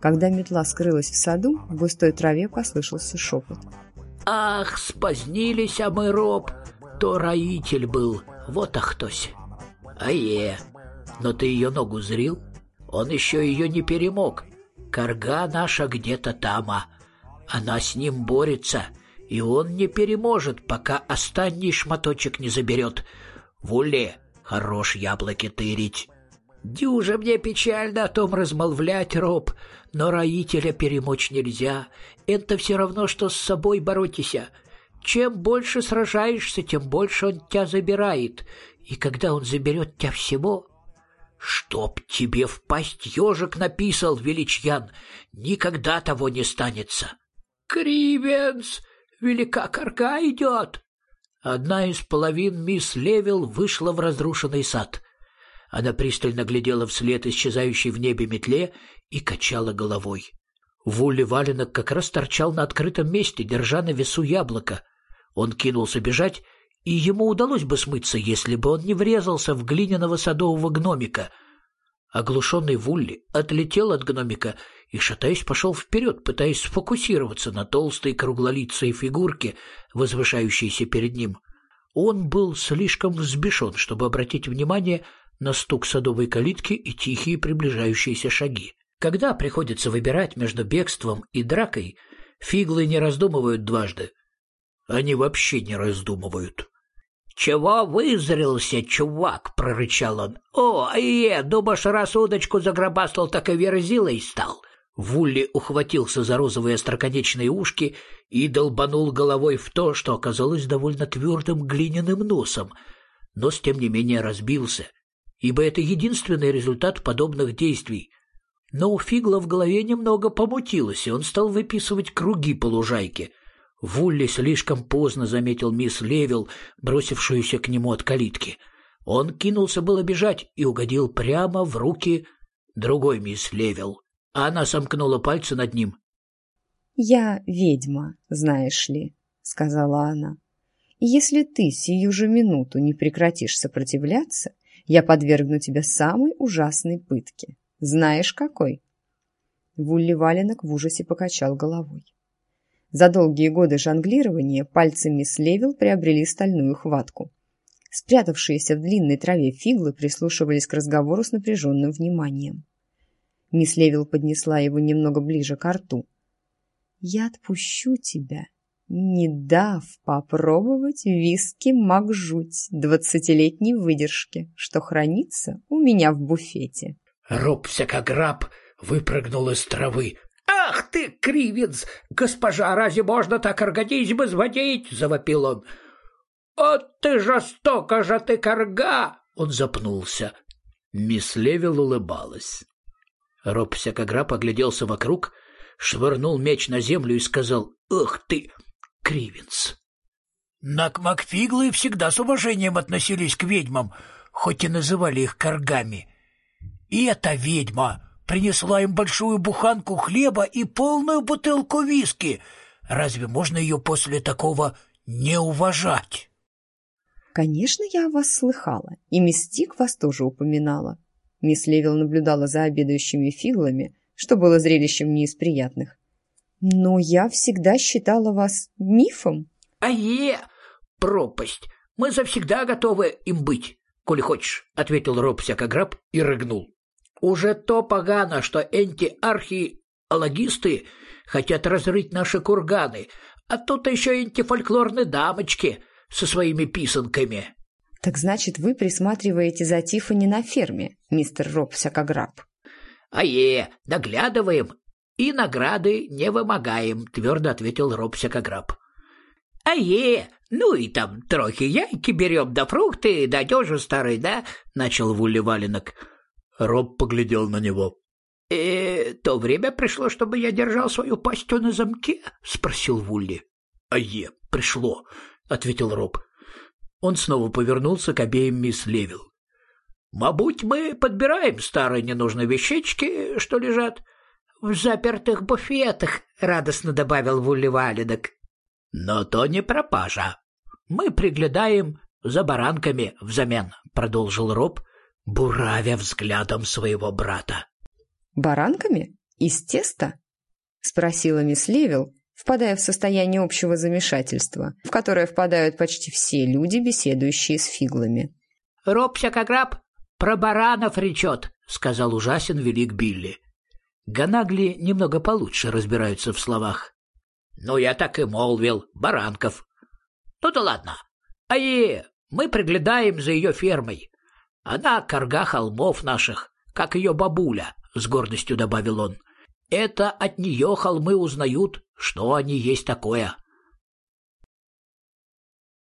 Когда метла скрылась в саду, в густой траве послышался шепот. «Ах, спозднились, а мы, Роб, то роитель был, вот ахтось. Но ты ее ногу зрил? Он еще ее не перемог. Карга наша где-то тама. Она с ним борется, и он не переможет, пока останний шматочек не заберет. Вулли, хорош яблоки тырить». «Дюже мне печально о том размолвлять, Роб, но роителя перемочь нельзя. Это все равно, что с собой боротися. Чем больше сражаешься, тем больше он тебя забирает. И когда он заберет тебя всего...» «Чтоб тебе в пасть ежик написал, Величьян, никогда того не станется». «Кривенс, велика карга идет!» Одна из половин мисс Левил вышла в разрушенный сад. Она пристально глядела вслед исчезающей в небе метле и качала головой. Вулли Валенок как раз торчал на открытом месте, держа на весу яблоко. Он кинулся бежать, и ему удалось бы смыться, если бы он не врезался в глиняного садового гномика. Оглушенный Вулли отлетел от гномика и, шатаясь, пошел вперед, пытаясь сфокусироваться на толстой круглолицей фигурке, возвышающейся перед ним. Он был слишком взбешен, чтобы обратить внимание на стук садовой калитки и тихие приближающиеся шаги. Когда приходится выбирать между бегством и дракой, фиглы не раздумывают дважды. Они вообще не раздумывают. «Чего вызрелся, чувак?» — прорычал он. Думаешь, раз удочку загробастал, так и верзилой стал?» Вулли ухватился за розовые остроконечные ушки и долбанул головой в то, что оказалось довольно твердым глиняным носом. Нос, тем не менее, разбился, ибо это единственный результат подобных действий. Но у фигла в голове немного помутилось, и он стал выписывать круги по лужайке. Вулли слишком поздно заметил мисс Левил, бросившуюся к нему от калитки. Он кинулся было бежать и угодил прямо в руки другой мисс Левил. Она сомкнула пальцы над ним. «Я ведьма, знаешь ли», — сказала она. «И если ты сию же минуту не прекратишь сопротивляться, я подвергну тебя самой ужасной пытке. Знаешь, какой?» Вулли Валенок в ужасе покачал головой. За долгие годы жонглирования пальцы мисс Левил приобрели стальную хватку. Спрятавшиеся в длинной траве фиглы прислушивались к разговору с напряженным вниманием. Мисс Левил поднесла его немного ближе к рту. «Я отпущу тебя, не дав попробовать виски Макжуть 20-летней выдержки, что хранится у меня в буфете». Роб Всякограб выпрыгнул из травы. «Ах ты, Кривенс! Госпожа, разве можно так организм изводить?» — завопил он. «О, ты жестоко же ты, карга!» Он запнулся. Мисс Левил улыбалась. Роб Всякограб огляделся вокруг, швырнул меч на землю и сказал: «Ах ты, Кривенс!» Макфиглы всегда с уважением относились к ведьмам, хоть и называли их каргами. И эта ведьма принесла им большую буханку хлеба и полную бутылку виски. Разве можно ее после такого не уважать? «Конечно, я о вас слыхала, и мисс Тик вас тоже упоминала». Мисс Левил наблюдала за обедающими фиглами, что было зрелищем не из приятных. «Но я всегда считала вас мифом». Пропасть! Мы завсегда готовы им быть, коли хочешь», — ответил Роб Всякограб и рыгнул. «Уже то погано, что энти-археологисты хотят разрыть наши курганы, а тут еще энти-фольклорные дамочки со своими писанками». «Так значит, вы присматриваете за Тиффани на ферме, мистер Роб Всякограб?» Наглядываем и награды не вымогаем», — твердо ответил Роб Всякограб. Ну и там трохи яйки берем, да фрукты, да одежу старой, да?» — начал Вулли Валенок. Роб поглядел на него. «То время пришло, чтобы я держал свою пастью на замке?» — спросил Вулли. Пришло», — ответил Роб. Он снова повернулся к обеим мисс Левил. «Мабуть, мы подбираем старые ненужные вещички, что лежат в запертых буфетах», — радостно добавил Вулли Валенок. «Но то не пропажа. Мы приглядаем за баранками взамен», — продолжил Роб, буравя взглядом своего брата. «Баранками? «Из теста?» — спросила мисс Левил, впадая в состояние общего замешательства, в которое впадают почти все люди, беседующие с фиглами. «Роб-всякограб про баранов речет», — сказал ужасен велик Билли. Ганагли немного получше разбираются в словах. «Ну, я так и молвил, баранков». «Ну да ладно. Мы приглядаем за ее фермой. Она карга холмов наших, как ее бабуля», — с гордостью добавил он. «Это от нее холмы узнают, что они есть такое».